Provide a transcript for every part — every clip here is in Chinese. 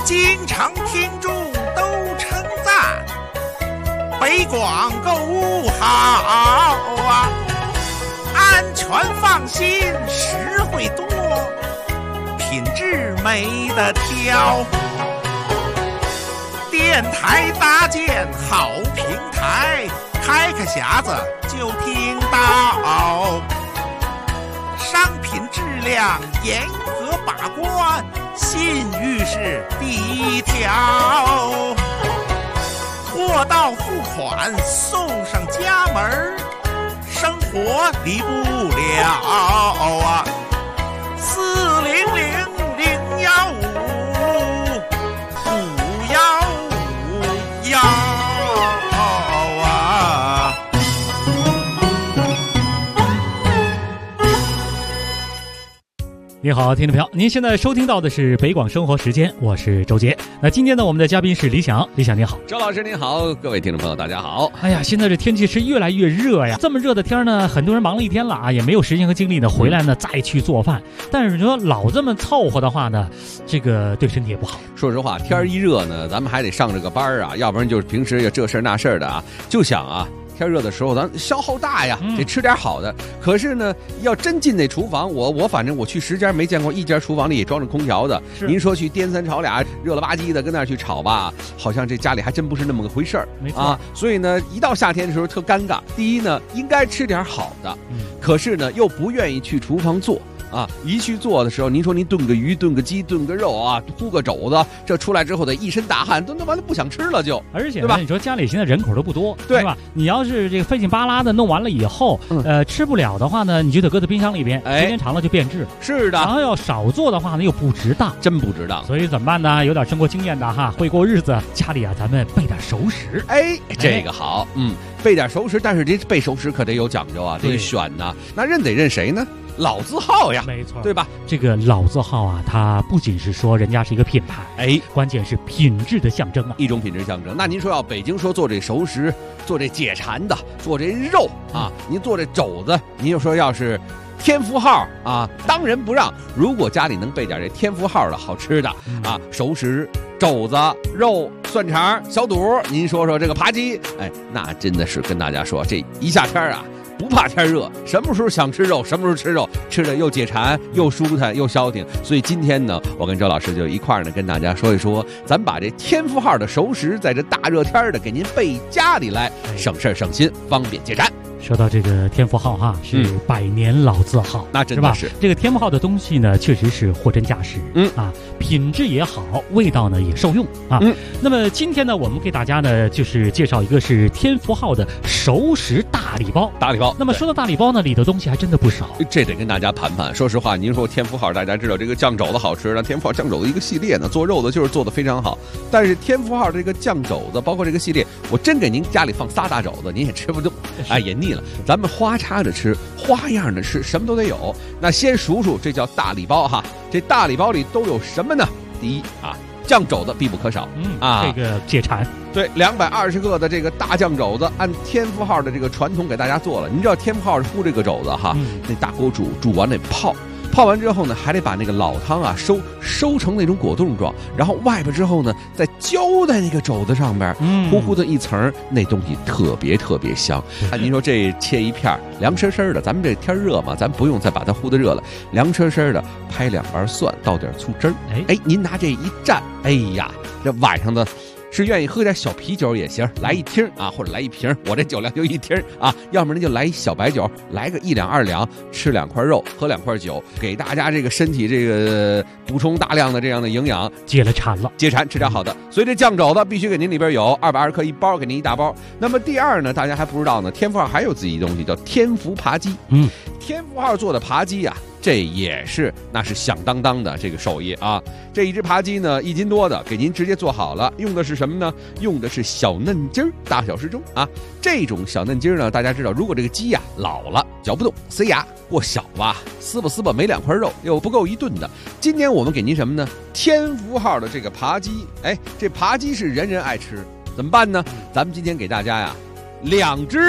经常听众都称赞北广购物好啊，安全放心，实惠多，品质没得挑。电台搭建好平台，开个匣子就听到，商品质量严格把关，信誉是第一条。货到付款送上家门，生活离不了啊！400-015-515啊！ 你好，听众朋友，您现在收听到的是北广生活时间，我是周杰。那今天呢，我们的嘉宾是李想，李想你好。 周老师您好，各位听众朋友大家好。 哎呀，现在这天气是越来越热呀，这么热的天呢，很多人忙了一天了啊，也没有时间和精力呢回来呢再去做饭。但是说老这么凑合的话呢，这个对身体也不好。 说实话，天一热呢，咱们还得上这个班啊，要不然就是平时有这事儿那事儿的啊，就想啊。天热的时候，咱消耗大呀，得吃点好的。可是呢，要真进那厨房，我反正我去10家没见过一家厨房里也装着空调的。您说去颠三炒俩，热了吧唧的跟那儿去炒吧，好像这家里还真不是那么个回事儿啊。所以呢，一到夏天的时候特尴尬。第一呢，应该吃点好的，可是呢又不愿意去厨房做。啊，一去做的时候，您说您炖个鱼、炖个鸡、炖个肉啊，烀个肘子，这出来之后得一身大汗，都完了不想吃了就。 而且呢，你说家里现在人口都不多， 对吧？你要是这个费劲巴拉的弄完了以后，吃不了的话呢，你就得搁在冰箱里边，时间长了就变质。 是的。 然后要少做的话呢，又不值当， 真不值当。 所以怎么办呢？有点生活经验的哈，会过日子，家里啊，咱们备点熟食。 哎，这个好，备点熟食，但是这备熟食可得有讲究啊，得选呐。那认得认谁呢？老字号呀， 没错， 对吧？ 这个老字号啊，它不仅是说人家是一个品牌，关键是品质的象征啊， 一种品质象征。那您说要北京说做这熟食，做这解馋的，做这肉啊，您做这肘子，您就说要是天福号啊，当仁不让。如果家里能备点这天福号的好吃的啊，熟食、肘子、肉、蒜肠、小肚，您说说这个扒鸡，那真的是跟大家说，这一夏天啊。不怕天热，什么时候想吃肉什么时候吃肉，吃的又解馋又舒坦又消停。所以今天呢，我跟周老师就一块儿呢跟大家说一说，咱把这天福号的熟食在这大热天的给您备家里来，省事省心，方便解馋。 说到这个天福号哈，是100年老字号， 那真的是这个天福号的东西呢，确实是货真价实，品质也好，味道呢也受用啊。那么今天呢，我们给大家呢就是介绍一个是天福号的熟食大礼包。那么说到大礼包呢，里头东西还真的不少， 这得跟大家盘盘。说实话，您说天福号，大家知道这个酱肘子好吃，那天福号酱肘子一个系列呢，做肉的就是做的非常好。但是天福号这个酱肘子，包括这个系列，我真给您家里放3大肘子，您也吃不动，也腻了。咱们花插着吃，花样的吃，什么都得有。那先数数，这叫大礼包哈。这大礼包里都有什么呢？第一啊，酱肘子必不可少， 这个解馋。 对，220个的这个大酱肘子，按天福号的这个传统给大家做了。您知道天福号是烀这个肘子哈，那大锅煮完得泡完之后呢，还得把那个老汤啊收成那种果冻状，然后外边之后呢，再浇在那个肘子上边，糊糊的一层，那东西特别特别香。您说这切一片凉生生的，咱们这天热嘛，咱不用再把它烀得热了，凉生生的拍2瓣蒜，倒点醋汁儿，您拿这一蘸，呀，这晚上的。是愿意喝点小啤酒也行，来1听啊，或者来1瓶，我这酒量就1听啊，要不然就来一小白酒，来个1两2两，吃2块肉，喝2块酒，给大家这个身体这个补充大量的这样的营养， 解馋吃点好的。所以这酱肘子必须给您里边有220克1包，给您1大包。那么第二呢，大家还不知道呢，天福号还有自己的东西叫天福扒鸡，天福号做的扒鸡啊。这也是那是响当当的这个手艺啊！这一只扒鸡呢，1斤多的，给您直接做好了，用的是什么呢？用的是小嫩筋儿，大小适中啊。这种小嫩筋儿呢，大家知道，如果这个鸡呀老了，嚼不动，塞牙过小吧，撕吧没2块肉，又不够一顿的。今天我们给您什么呢？天福号的这个扒鸡，这扒鸡是人人爱吃，怎么办呢？咱们今天给大家呀，2只。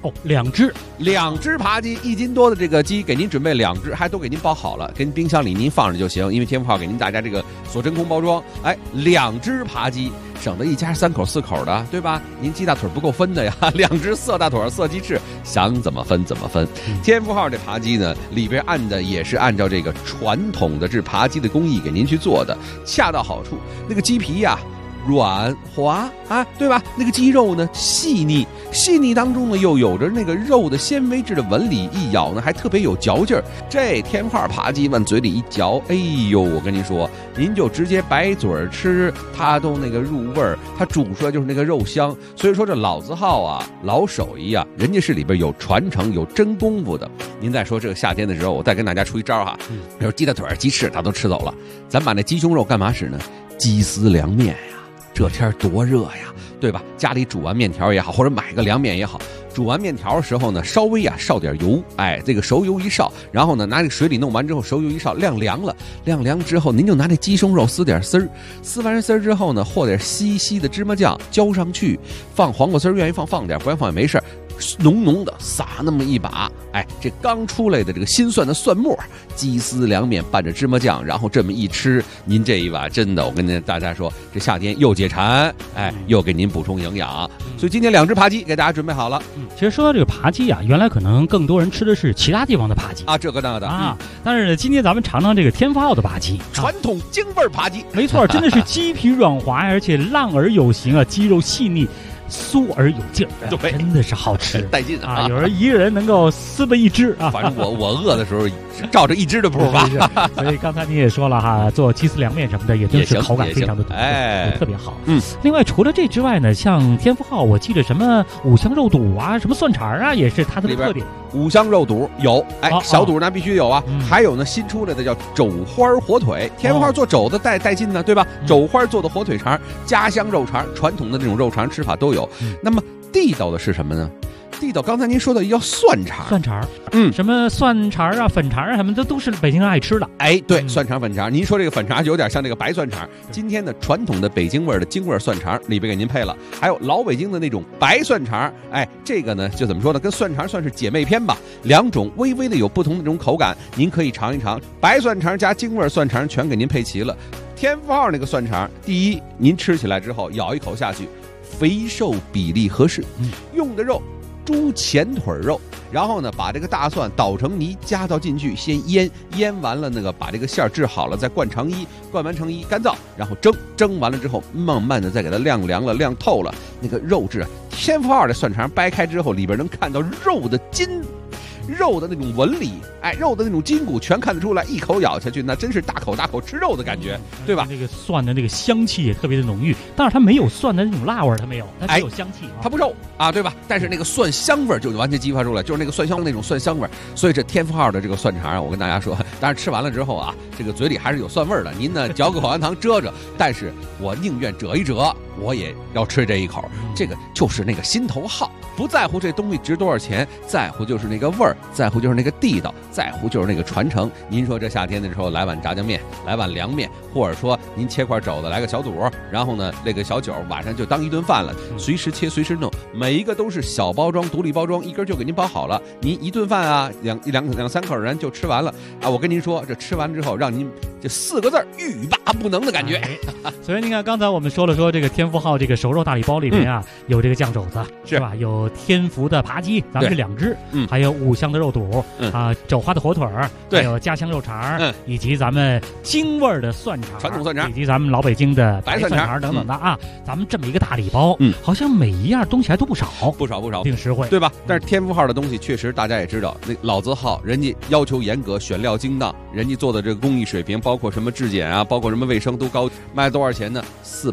哦，2只 ，2只扒鸡，1斤多的这个鸡给您准备2只，还都给您包好了，跟冰箱里您放着就行。因为天福号给您大家这个锁真空包装，哎，2只扒鸡，省得一家3口4口的，对吧？您鸡大腿不够分的呀，2只色大腿色鸡翅，想怎么分怎么分。天福号这扒鸡呢，里边按的也是按照这个传统的这扒鸡的工艺给您去做的，恰到好处。那个鸡皮呀，软滑啊，对吧？那个鸡肉呢细腻，细腻当中呢又有着那个肉的纤维质的纹理，一咬呢还特别有嚼劲儿。这天福号扒鸡往嘴里一嚼，哎呦，我跟您说，您就直接白嘴吃，它都那个入味儿，它煮出来就是那个肉香。所以说这老字号啊，老手艺啊，人家是里边有传承有真功夫的。您再说这个夏天的时候，我再跟大家出一招哈，比如鸡大腿鸡翅它都吃走了，咱把那鸡胸肉干嘛使呢？鸡丝凉面呀。这天多热呀，对吧？家里煮完面条也好，或者买个凉面也好，煮完面条的时候呢，稍微啊烧点油，哎，这个熟油一烧，然后呢拿这个水里弄完之后，熟油一烧，晾凉了，晾凉之后，您就拿这鸡胸肉撕点丝儿，撕完丝儿之后呢，和点稀稀的芝麻酱浇上去，放黄瓜丝儿，愿意放点，不愿放也没事儿。浓浓的撒那么一把，哎，这刚出来的这个新蒜的蒜末，鸡丝凉面拌着芝麻酱，然后这么一吃，您这一碗真的，我跟大家说，这夏天又解馋，哎，又给您补充营养。所以今天2只扒鸡给大家准备好了。 其实说到这个扒鸡啊，原来可能更多人吃的是其他地方的扒鸡啊，这个那个的啊，但是今天咱们尝尝这个天福号的扒鸡， 传统京味扒鸡， 没错，真的是鸡皮软滑，而且浪而有形啊，鸡肉细腻。酥而有劲儿，真的是好吃， 带劲啊！ 有人一个人能够撕吧1只啊， 反正我饿的时候照着1只的步吧。 所以刚才你也说了哈，做鸡丝凉面什么的，也真是口感非常的独特， 哎， 特别好。另外除了这之外呢，像天福号，我记得什么五香肉肚啊，什么蒜肠啊，也是它的特点。 五香肉肚有，哎，小肚那必须有啊。还有呢，新出来的叫肘花火腿，天福号做肘子带劲呢，对吧？肘花做的火腿肠，家乡肉肠，传统的这种肉肠吃法都有。那么地道的是什么呢？地道，刚才您说的叫蒜肠， 什么蒜肠啊、粉肠啊，什么的都是北京人爱吃的。 哎，对，蒜肠、粉肠，您说这个粉肠就有点像这个白蒜肠。今天的传统的北京味的京味蒜肠里边给您配了，还有老北京的那种白蒜肠。哎，这个呢就怎么说呢？跟蒜肠算是姐妹篇吧，2种微微的有不同的这种口感，您可以尝一尝。白蒜肠加京味蒜肠全给您配齐了。天福号那个蒜肠，第一，您吃起来之后咬一口下去，肥瘦比例合适，用的肉猪前腿肉，然后呢把这个大蒜捣成泥加到进去，先腌完了那个把这个馅儿制好了，再灌成衣，灌完成衣干燥，然后蒸完了之后，慢慢的再给它晾凉了，晾透了，那个肉质，天福号的蒜肠掰开之后，里边能看到肉的筋。肉的那种纹理，哎，肉的那种筋骨全看得出来，一口咬下去，那真是大口吃肉的感觉，对吧？ 那个蒜的那个香气也特别的浓郁，但是它没有蒜的那种辣味，它没有，它只有香气， 它不肉啊，对吧？但是那个蒜香味就完全激发出来，就是那个蒜香那种蒜香味。所以这天福号的这个蒜肠，我跟大家说，当然吃完了之后啊，这个嘴里还是有蒜味的，您呢嚼个口香糖遮着，但是我宁愿折一折，我也要吃这一口。这个就是那个心头好，不在乎这东西值多少钱，在乎就是那个味儿，在乎就是那个地道，在乎就是那个传承。您说这夏天的时候来碗炸酱面，来碗凉面，或者说您切块肘子来个小肚，然后呢那个小酒晚上就当一顿饭了，随时切随时弄，每一个都是小包装独立包装，一根就给您包好了，您一顿饭啊两三口人就吃完了啊！我跟您说，这吃完之后让您这4个字欲罢不能的感觉。 所以你看刚才我们说了这个天福号这个熟肉大礼包里面啊，有这个酱肘子是吧？有天福的扒鸡，咱们是2只，还有五香的肉肚，肘花的火腿，还有家乡肉肠，以及咱们京味的蒜肠， 传统蒜肠， 以及咱们老北京的白蒜肠等等的啊，咱们这么一个大礼包，好像每一样东西还都不少，挺实惠， 对吧？但是天福号的东西确实大家也知道，那老字号人家要求严格，选料精当，人家做的这个工艺水平，包括什么质检啊，包括什么卫生都高，卖多少钱呢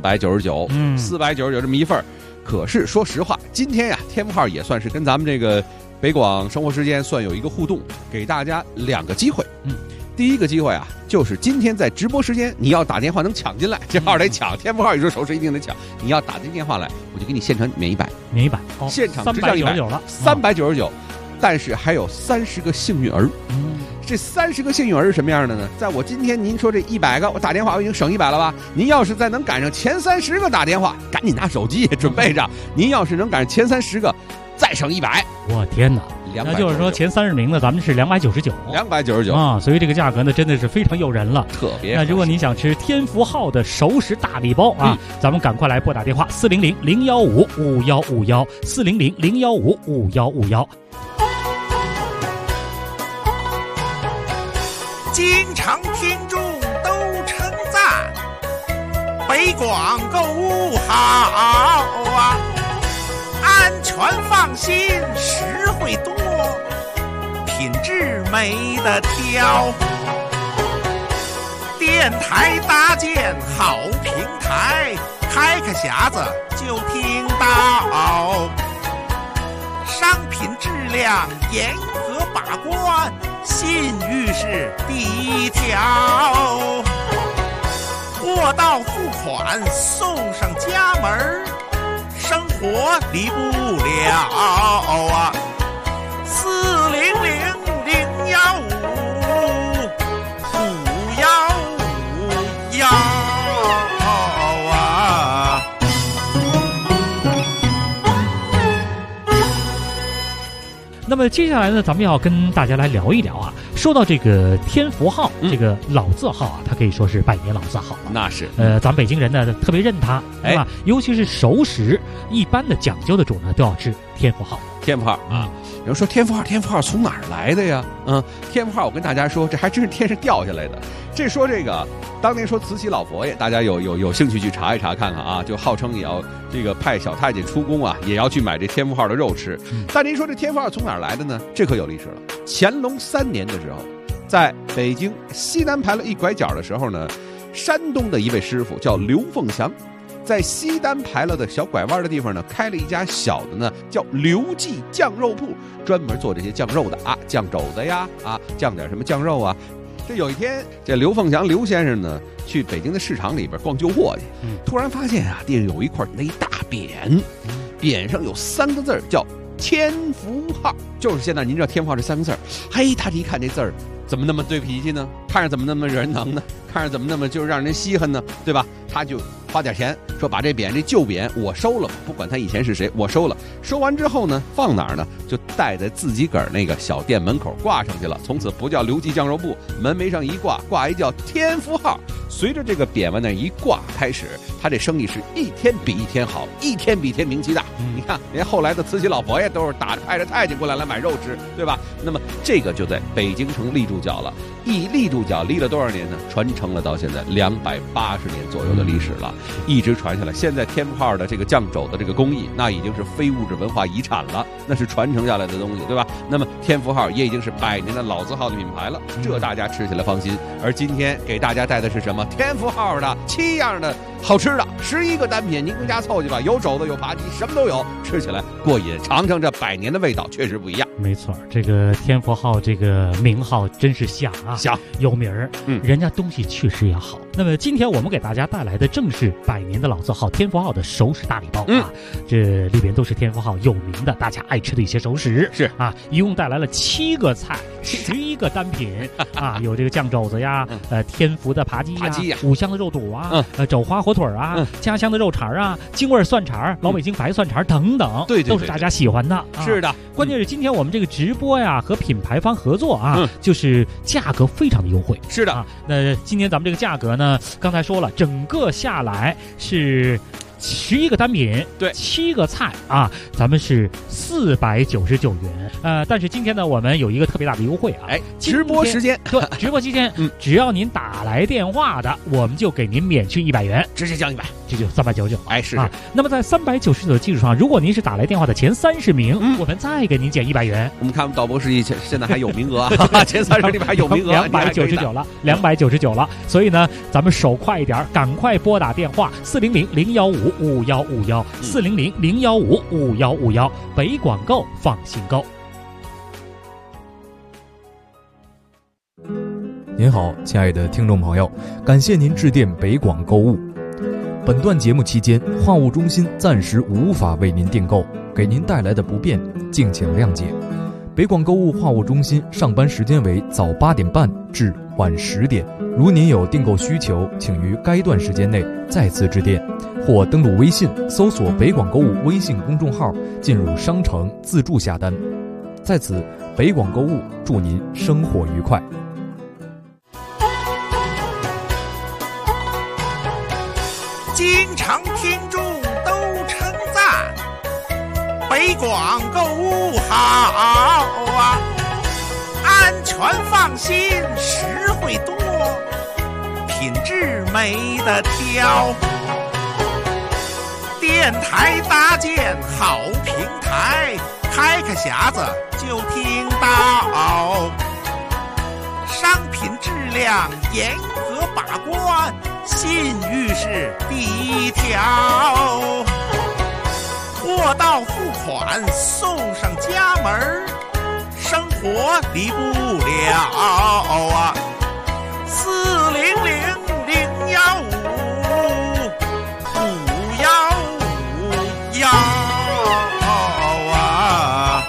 ？499，499这么一份。可是说实话，今天呀，天福号也算是跟咱们这个北广生活时间算有一个互动，给大家2个机会。第一个机会啊，就是今天在直播时间，你要打电话能抢进来，这号得抢，天福号宇宙手势一定得抢。你要打进电话来，我就给你现场免100，现场直降100了，399，但是还有30个幸运儿。这30个幸运儿是什么样的呢？在我今天您说这100个，我打电话我已经省100了吧？您要是再能赶上前30个打电话，赶紧拿手机准备着。您要是能赶上前30个， 再省100。 我天哪！那就是说前30名呢，咱们是299啊，所以这个价格呢真的是非常诱人了， 特别。 那如果你想吃天福号的熟食大礼包啊，咱们赶快来拨打电话400-015-5151，400-015-5151。 经常听众都称赞北广购物好啊，安全放心，实惠多，品质没得挑。电台搭建好平台，开个匣子就听到，商品质量严格把关，信誉是第一条。货到付款送上家门，生活离不了啊！400-015-5151啊！ 那么接下来呢，咱们要跟大家来聊一聊啊。说到这个天福号，这个老字号啊，它可以说是百年老字号了。 那是， 咱北京人呢特别认它，对吧？尤其是熟食，一般的讲究的主呢都要吃天福号。 天福号啊，有人说天福号从哪儿来的呀？天福号，我跟大家说，这还真是天上掉下来的。这说这个，当年说慈禧老佛爷，大家有兴趣去查一查看看啊，就号称也要这个派小太监出宫啊，也要去买这天福号的肉吃。但您说这天福号从哪儿来的呢？这可有历史了。乾隆3年的时候，在北京西南牌楼一拐角的时候呢，山东的一位师傅叫刘凤祥，在西单牌楼的小拐弯的地方呢，开了一家小的呢，叫刘记酱肉铺，专门做这些酱肉的啊，酱肘子呀，酱点什么酱肉啊。这有一天，这刘凤祥刘先生呢，去北京的市场里边逛旧货去，突然发现啊，地上有一块那大匾，匾上有3个字叫天福号，就是现在您知道天福号这3个字。嘿，他一看这字儿，怎么那么对脾气呢？看着怎么那么惹人疼呢？看着怎么那么就是让人稀罕呢？对吧？他就花点钱说把这旧匾我收了，不管他以前是谁，我收了。收完之后呢，放哪儿呢？就带在自己个儿那个小店门口挂上去了。从此不叫刘记酱肉铺，门楣上一挂一叫天福号。随着这个匾往那一挂开始，他这生意是一天比一天好，一天比一天名气大。你看，连后来的慈禧老佛爷都是派着太监过来买肉吃，对吧？那么这个就在北京城立住脚了。一立住脚立了多少年呢？传承了到现在280年左右的历史了，一直传下来。现在天福号的这个酱肘的这个工艺，那已经是非物质文化遗产了，那是传承下来的东西，对吧？那么天福号也已经是100年的老字号的品牌了，这大家吃起来放心。而今天给大家带的是什么？天福号的7样的好吃的11个单品，您跟家凑去吧，有肘子有扒鸡，什么都有，吃起来过瘾，尝尝这100年的味道，确实不一样。 没错，这个天福号这个名号真是响啊， 响有名儿，人家东西确实也好。那么今天我们给大家带来的正是100年的老字号天福号的熟食大礼包啊，这里边都是天福号有名的大家爱吃的一些熟食， 是啊，一共带来了7个菜，11个单品啊，有这个酱肘子呀，天福的扒鸡呀，五香的肉肚啊，肘花火腿啊，家乡的肉肠啊，京味蒜肠，老北京白蒜肠等等， 对， 都是大家喜欢的。 是的， 关键是今天我们这个直播呀和品牌方合作啊，就是价格非常的优惠。 是的， 那今天咱们这个价格呢，刚才说了，整个下来是11个单品， 对 ，7个菜啊，咱们是499元。但是今天呢，我们有一个特别大的优惠啊， 直播时间， 对，直播期间，只要您打来电话的，我们就给您免去100元， 直接降100， 这就399。 是啊。那么在399的基础上，如果您是打来电话的前30名，我们再给您减100元。 我们看我们导播示意，现在还有名额啊，前30里边还有名额 ，299了，299了。所以呢，咱们手快一点，赶快拨打电话400-015-5151，400-015-5151，北广购放心购。 您好，亲爱的听众朋友，感谢您致电北广购物。本段节目期间，话务中心暂时无法为您订购，给您带来的不便，敬请谅解。北广购物话务中心上班时间为早8点半至晚10点，如您有订购需求，请于该段时间内再次致电。 或登录微信搜索北广购物微信公众号，进入商城自助下单。在此，北广购物祝您生活愉快。 经常听众都称赞北广购物好啊，安全放心，实惠多，品质没得挑。电台搭建好平台，开个匣子就听到，商品质量严格把关，信誉是第一条。货到付款送上家门，生活离不了啊！400-015-515啊！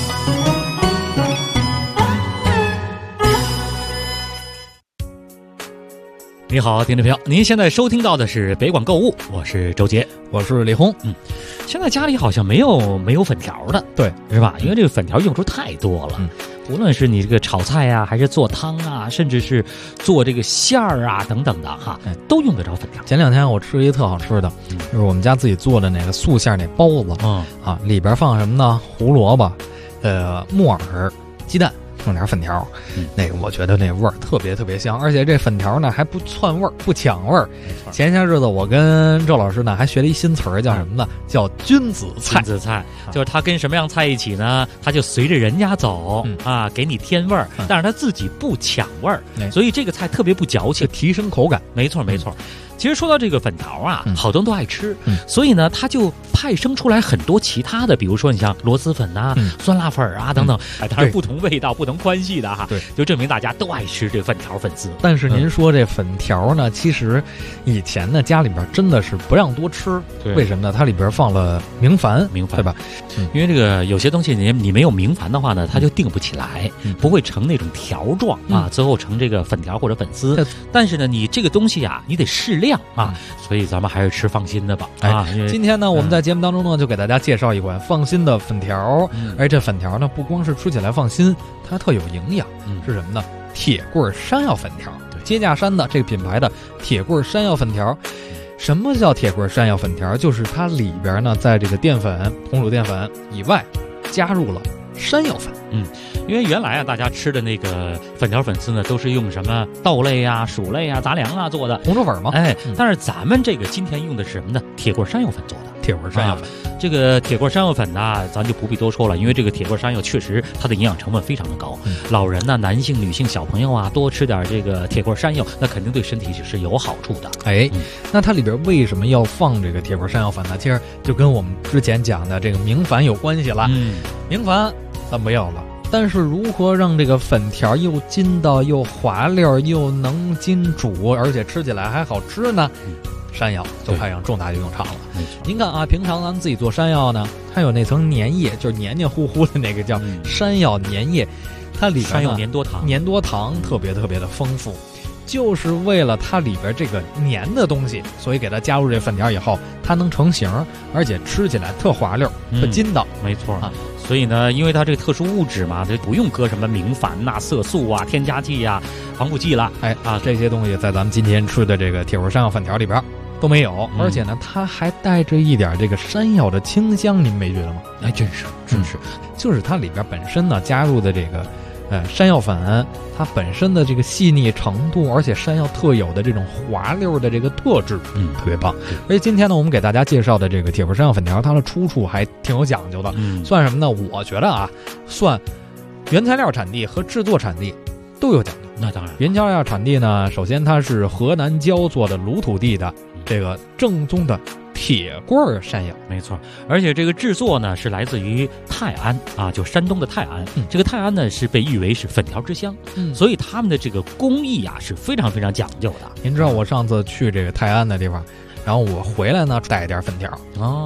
你好，听众朋友，您现在收听到的是北广购物，我是周杰， 我是李红。 现在家里好像没有粉条的， 对， 是吧？因为这个粉条用处太多了，无论是你这个炒菜啊，还是做汤啊，甚至是做这个馅儿啊等等的哈，都用得着粉条。 前2天我吃一特好吃的，就是我们家自己做的那个素馅那包子，里边放什么呢？胡萝卜、木耳、鸡蛋。弄点粉条，那个我觉得那味儿特别特别香，而且这粉条呢还不窜味儿，不抢味儿。前些日子我跟周老师呢还学了一新词儿，叫什么呢？叫君子菜。 君子菜就是它跟什么样菜一起呢？它就随着人家走给你添味儿，但是它自己不抢味儿，所以这个菜特别不矫情， 提升口感。 没错没错。其实说到这个粉条啊，好多人都爱吃，所以呢，它就派生出来很多其他的，比如说你像螺蛳粉啊、酸辣粉啊等等，当然不同味道、不同宽细的哈，就证明大家都爱吃这粉条粉丝。 但是您说这粉条呢，其实以前呢家里边真的是不让多吃，为什么呢？它里边放了明矾，对吧？ 因为这个有些东西你没有明矾的话呢，它就定不起来，不会成那种条状啊，最后成这个粉条或者粉丝。但是呢，你这个东西啊，你得适量啊，所以咱们还是吃放心的吧啊！ 今天呢，我们在节目当中呢，就给大家介绍一款放心的粉条，而这粉条呢，不光是吃起来放心，它特有营养，是什么呢？铁棍山药粉条，接架山的这个品牌的铁棍山药粉条。什么叫铁棍山药粉条？就是它里边呢，在这个淀粉、红薯淀粉以外，加入了山药粉。 因为原来啊，大家吃的那个粉条粉丝呢，都是用什么豆类啊、薯类啊、杂粮啊做的红薯粉吗？ 但是咱们这个今天用的是什么呢？铁棍山药粉做的。 铁棍山药粉， 这个铁棍山药粉呢，咱就不必多说了，因为这个铁棍山药确实它的营养成分非常的高，老人呢、男性、女性、小朋友啊，多吃点这个铁棍山药，那肯定对身体是有好处的。 那它里边为什么要放这个铁棍山药粉呢？其实就跟我们之前讲的这个明矾有关系了。明矾咱不要了。但是如何让这个粉条又筋道又滑溜又能筋煮，而且吃起来还好吃呢？山药就派上重大的用场了。您看啊，平常咱们自己做山药呢，它有那层粘液，就是黏黏糊糊的那个叫山药粘液，它里边山药粘多糖特别特别的丰富，就是为了它里边这个粘的东西，所以给它加入这粉条以后，它能成型，而且吃起来特滑溜、特筋道。 没错啊。所以呢，因为它这个特殊物质嘛，就不用搁什么明矾呐、色素啊、添加剂啊、防腐剂了。 这些东西在咱们今天吃的这个铁棍山药粉条里边都没有，而且呢，它还带着一点这个山药的清香，您没觉得吗？ 真是， 就是它里边本身呢加入的这个山药粉，它本身的这个细腻程度，而且山药特有的这种滑溜的这个特质，特别棒。而且今天呢，我们给大家介绍的这个铁棍山药粉条，它的出处还挺有讲究的，算什么呢？我觉得啊，算原材料产地和制作产地都有讲究。 那当然， 原材料产地呢，首先它是河南焦作的鲁土地的这个正宗的铁棍山药， 没错。而且这个制作呢是来自于泰安啊，就山东的泰安。这个泰安呢是被誉为是粉条之乡，所以他们的这个工艺啊是非常非常讲究的。 您知道我上次去这个泰安的地方，然后我回来呢带点粉条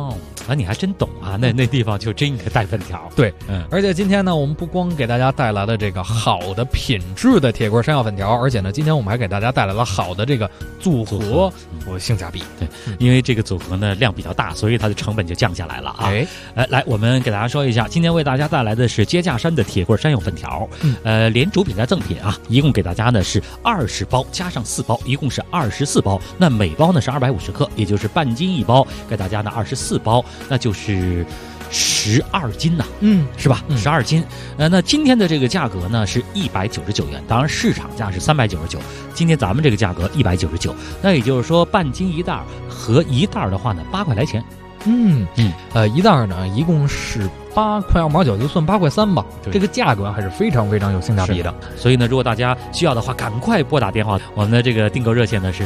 啊，你还真懂啊！那地方就真应该带粉条。 对，而且今天呢，我们不光给大家带来了这个好的品质的铁棍山药粉条，而且呢，今天我们还给大家带来了好的这个组合和性价比。 对，因为这个组合呢量比较大，所以它的成本就降下来了啊。来，我们给大家说一下，今天为大家带来的是接架山的铁棍山药粉条，连主品带赠品啊，一共给大家呢是20包加上4包，一共是24包。那每包呢是250克，也就是半斤一包，给大家呢24包。那就是12斤呐，是吧？12斤。那今天的这个价格呢是199元，当然市场价是399，今天咱们这个价格199，那也就是说半斤一袋和一袋的话呢8块来钱。 一袋呢一共是8块2毛9，就算8块3吧。这个价格还是非常非常有性价比的。 所以呢，如果大家需要的话，赶快拨打电话。我们的这个订购热线呢是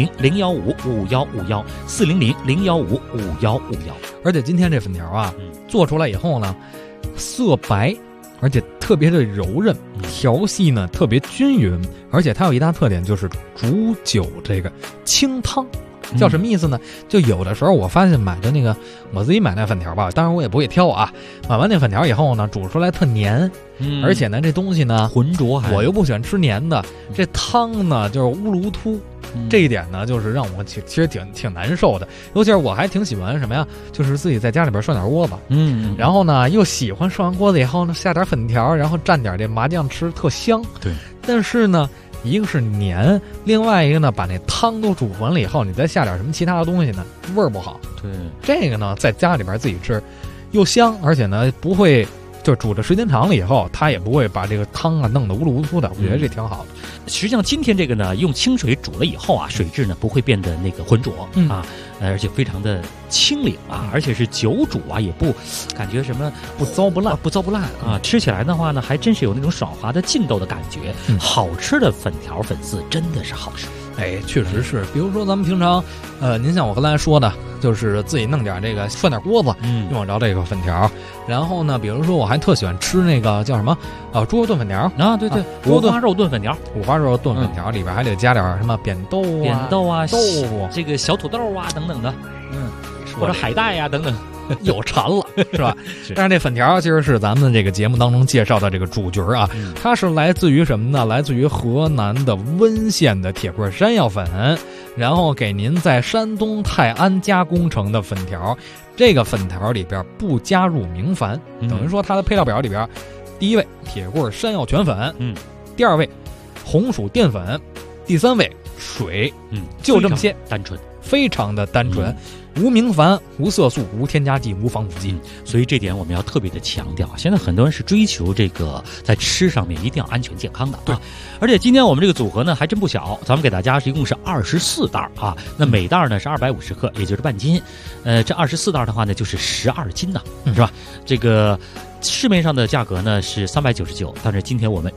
400-015-5151，400-015-5151。 而且今天这粉条啊，做出来以后呢，色白，而且特别的柔韧，条细呢特别均匀，而且它有一大特点就是煮酒这个清汤。叫什么意思呢？就有的时候我发现买的那个，我自己买那粉条吧，当然我也不会挑啊。买完那粉条以后呢，煮出来特黏，而且呢这东西呢浑浊， 我又不喜欢吃黏的，这汤呢就是乌噜突。这一点呢，就是让我其实挺难受的。尤其是我还挺喜欢什么呀，就是自己在家里边涮点锅子，然后呢又喜欢涮完锅子以后呢下点粉条，然后蘸点这麻酱吃，特香。 对， 但是呢，一个是黏，另外一个呢，把那汤都煮完了以后，你再下点什么其他的东西呢，味儿不好。 对， 这个呢，在家里边自己吃，又香，而且呢不会。就煮的时间长了以后，它也不会把这个汤啊弄得乌噜乌突的，我觉得这挺好的。 实际上今天这个呢，用清水煮了以后啊，水质呢不会变得那个浑浊啊，而且非常的清灵啊，而且是久煮啊，也不感觉什么不糟不烂啊，吃起来的话呢，还真是有那种爽滑的劲道的感觉。好吃的粉条粉丝真的是好吃。 确实是。比如说咱们平常，您像我刚才说的，就是自己弄点这个涮点锅子，用着这个粉条。然后呢，比如说我还特喜欢吃那个叫什么猪肉炖粉条啊，对，五花肉炖粉条， 五花肉炖粉条里边还得加点什么扁豆啊、 豆腐， 这个小土豆啊等等的，或者海带呀等等。 有馋了是吧？但是这粉条其实是咱们这个节目当中介绍的这个主角啊，它是来自于什么呢？来自于河南的温县的铁棍山药粉，然后给您在山东泰安加工成的粉条。这个粉条里边不加入明矾，等于说它的配料表里边，第一位铁棍山药全粉，第二位红薯淀粉，第三位水，就这么些， 单纯， 非常的单纯。无明矾，无色素，无添加剂，无防腐剂， 所以这点我们要特别的强调。现在很多人是追求这个在吃上面一定要安全健康的啊。而且今天我们这个组合呢还真不小，咱们给大家一共是24袋啊。那每袋呢是250克，也就是半斤。这24袋的话呢就是12斤呐，是吧？这个市面上的价格呢是399，但是今天我们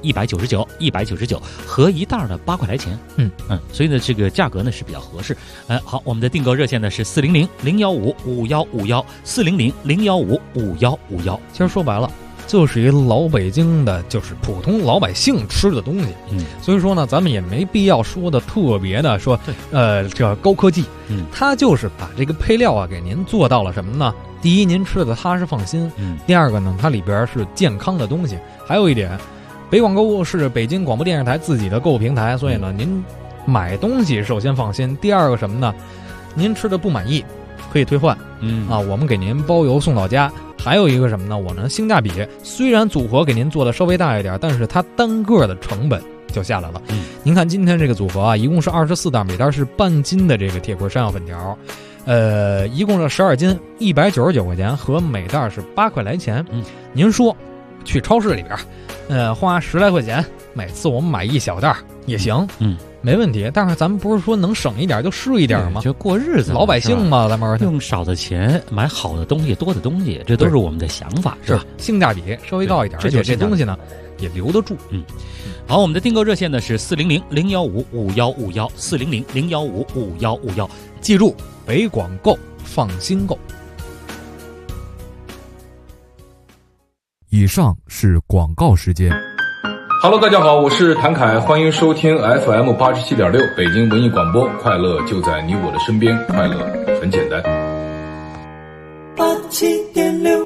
199合一袋呢8块来钱。所以呢这个价格呢是比较合适。好，我们的订购热线呢是400-015-5151，400-015-5151。 其实说白了，就是一老北京的，就是普通老百姓吃的东西。所以说呢，咱们也没必要说的特别的说，这高科技。它就是把这个配料啊给您做到了什么呢？第一，您吃的踏实放心。第二个呢，它里边是健康的东西。还有一点，北广购物是北京广播电视台自己的购物平台，所以呢，您买东西首先放心。第二个什么呢？您吃的不满意可以退换，我们给您包邮送到家。还有一个什么呢？我呢性价比，虽然组合给您做的稍微大一点，但是它单个的成本就下来了。您看今天这个组合啊，一共是24袋，每袋是半斤的这个铁棍山药粉条，一共是12斤，199块钱，和每袋是8块来钱。您说去超市里边，花10来块钱，每次我们买一小袋也行，没问题。但是咱们不是说能省一点就是一点吗？ 就过日子， 老百姓嘛，咱们用少的钱买好的东西，多的东西，这都是我们的想法，是吧？ 性价比稍微高一点，而且这东西呢也留得住。 好，我们的订购热线呢是400-015-5151，400-015-5151。 记住，北广购，放心购。 以上是广告时间。 Hello， 大家好，我是谭凯，欢迎收听 FM 87.6北京文艺广播，快乐就在你我的身边，快乐很简单。 87.6。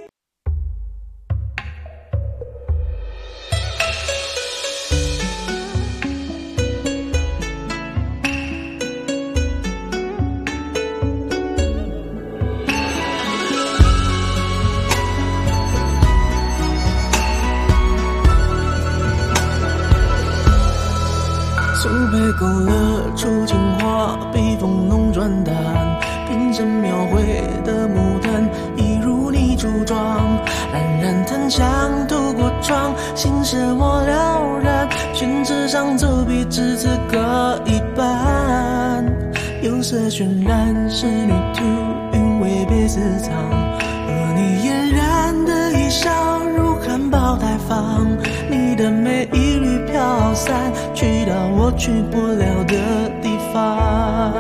苏北勾勒出情话，笔锋浓转淡，平生描绘的牡丹，一如你柱状，冉冉檀香透过窗，心事我了然，宣纸上走笔至此各一半，釉色渲染仕女图，韵味被私藏，而你嫣然的一笑如含苞待放，你的美一缕飘散，去到我去不了的地方。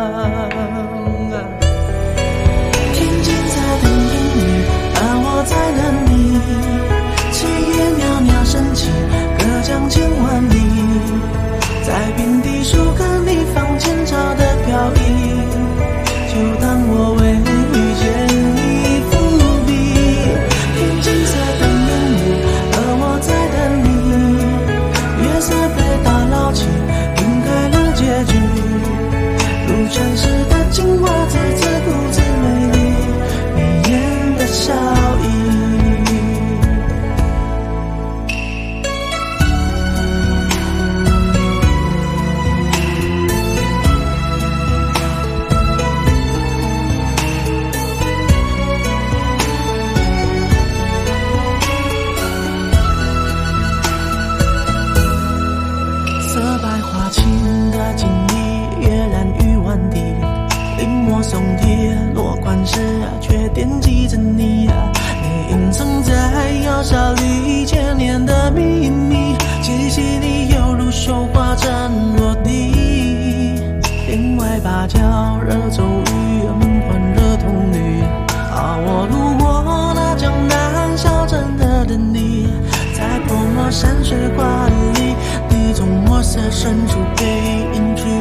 天尽在等烟雨，而我在等你，炊烟袅袅升起，隔江千万里，在平地树根里放前朝的飘逸，就当我为遇见你伏笔。天尽在等烟雨，而我在等你，月色被打捞起，晕开了结局，如传世的精华，字字故字美丽，眉眼的笑意。色白花青的锦衣，跃然于万地，临摹松铁落款时，却惦记着你，你隐藏在窑烧里千年的秘密，气息里犹如绣花针落地，天外芭蕉惹骤雨，梦幻惹童女，我路过那江南小镇的等你，在泼墨山水画里，你从墨色深处被隐去。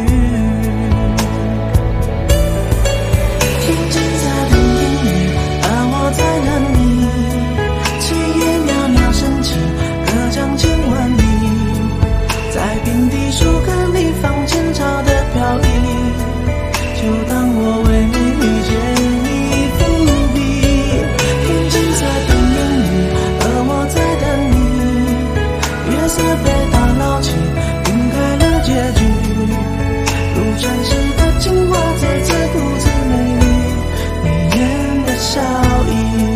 天尽在等烟雨，而我在等你，炊烟袅袅升起，隔江千万里，在平地树根里放前朝的飘逸，就当我为遇见你伏笔。天尽在等烟雨，而我在等你，月色被打捞起，晕开了结局，如传世的精华，字字故字美丽，眉眼的笑意。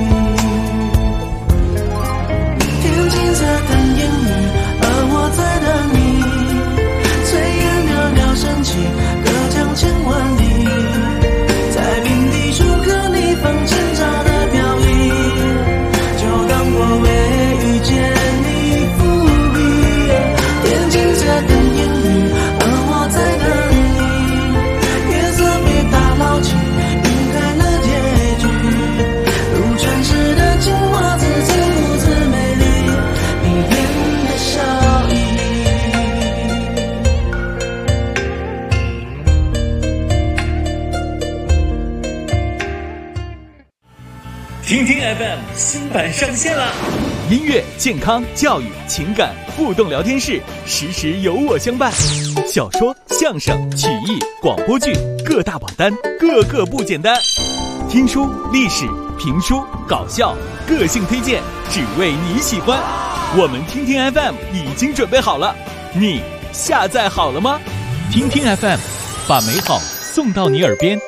天尽在等烟雨，而我在等你，炊烟袅袅升起，隔江千万里，在平地树根里放前朝的飘逸，就当我为遇见你伏笔。天尽在等烟雨，而我在等你，月色被打捞起，晕开了结局，如传世的精华，字字故字美丽，眉眼的笑意。 听听 FM 新版上线啦！ 音乐、健康、教育、情感互动聊天室，时时有我相伴。小说、相声、曲艺、广播剧，各大榜单，个个不简单。听书、历史、评书、搞笑，个性推荐，只为你喜欢。我们听听 FM 已经准备好了，你下载好了吗？听听 FM， 把美好送到你耳边。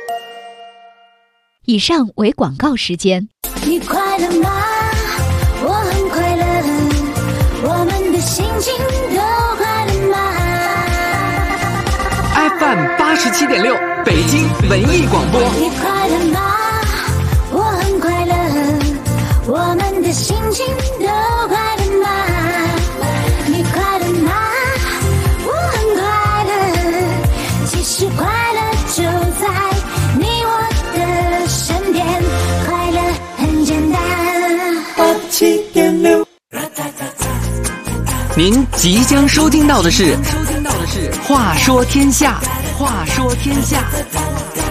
以上为广告时间。 你快乐吗？我很快乐，我们的心情都快乐吗 ？FM 87.6，北京文艺广播。 你快乐吗？我很快乐，我们的心情都快乐吗？你快乐吗？我很快乐，其实快乐就在你我的身边，快乐很简单。 87.6， 您即将收听到的是《话说天下》，话说天下。